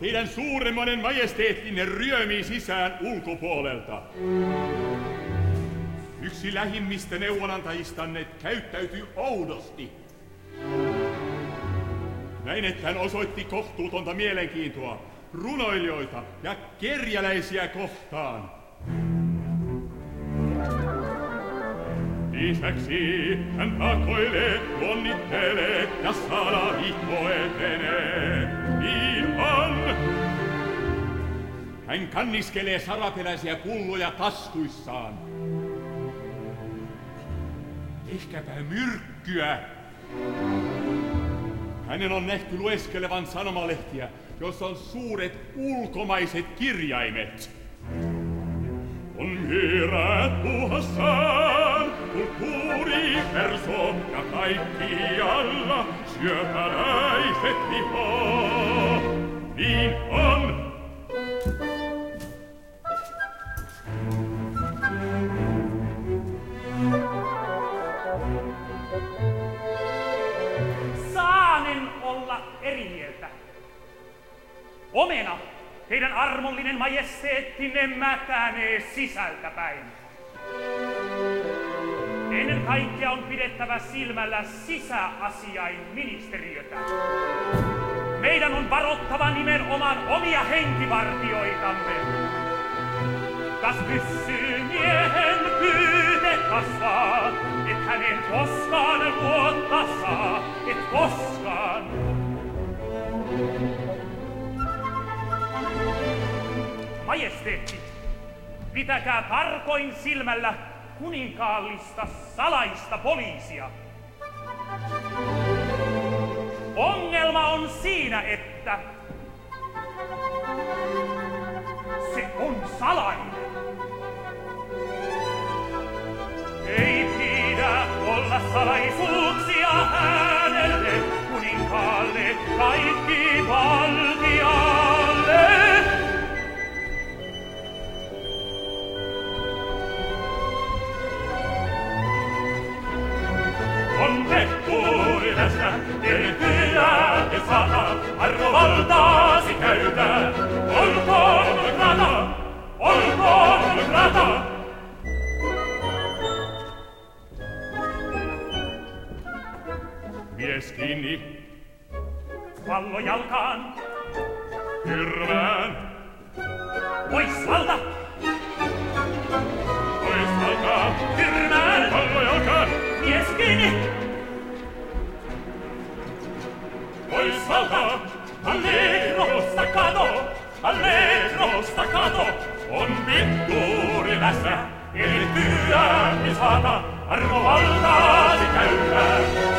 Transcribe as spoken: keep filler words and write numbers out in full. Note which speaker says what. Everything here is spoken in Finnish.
Speaker 1: teidän suuremmoinen majesteettinne ryömii sisään ulkopuolelta. Yksi lähimmistä neuvonantajistanne käyttäytyy oudosti. Näin, että hän osoitti kohtuutonta mielenkiintoa runoilijoita ja kerjäläisiä kohtaan. Lisäksi hän pakoilee, onnittelee ja salaliitto etenee. Niin on. Hän kanniskelee saraperäisiä pulloja taskuissaan. Ehkäpä myrkkyä. Hänen on nähty lueskelevan sanomalehtiä, jossa on suuret ulkomaiset kirjaimet. On vieraat puhassaan, kulttuuri, perso ja kaikkialla syöpäläiset vihoo. Niin on.
Speaker 2: Saanen olla eri mieltä. Omena, teidän armollinen majesteettinne mätänee sisältäpäin. Ennen kaikkea on pidettävä silmällä sisäasiain ministeriötä. Meidän on varottava nimenomaan omia henkivartioitamme. Kas pysyy miehen pyyte kasvaa, et hänen koskaan luotta saa, et koskaan. Majesteetti, pitäkää tarkoin silmällä kuninkaallista salaista poliisia. Ongelma on siinä, että se on salainen. Ei pidä olla salaisuuksia hänelle, kuninkaalle, kaikki valtialle. On tehtuudesta tehtyä ja saada, arvovaltaasi käytä. Olkoon rata, olkoon rata.
Speaker 1: Mies kiinni.
Speaker 2: Pallo jalkaan.
Speaker 1: Tyrmään.
Speaker 2: Pois valta.
Speaker 1: Pois valta.
Speaker 2: Tyrmään.
Speaker 1: Pallo jalkaan.
Speaker 2: Mies kiinni.
Speaker 1: Pois valta.
Speaker 2: Allegro staccato. Allegro staccato.
Speaker 1: On vittuuri läsnä.
Speaker 2: Eli työ ja saata arvovaltaasi käyttää.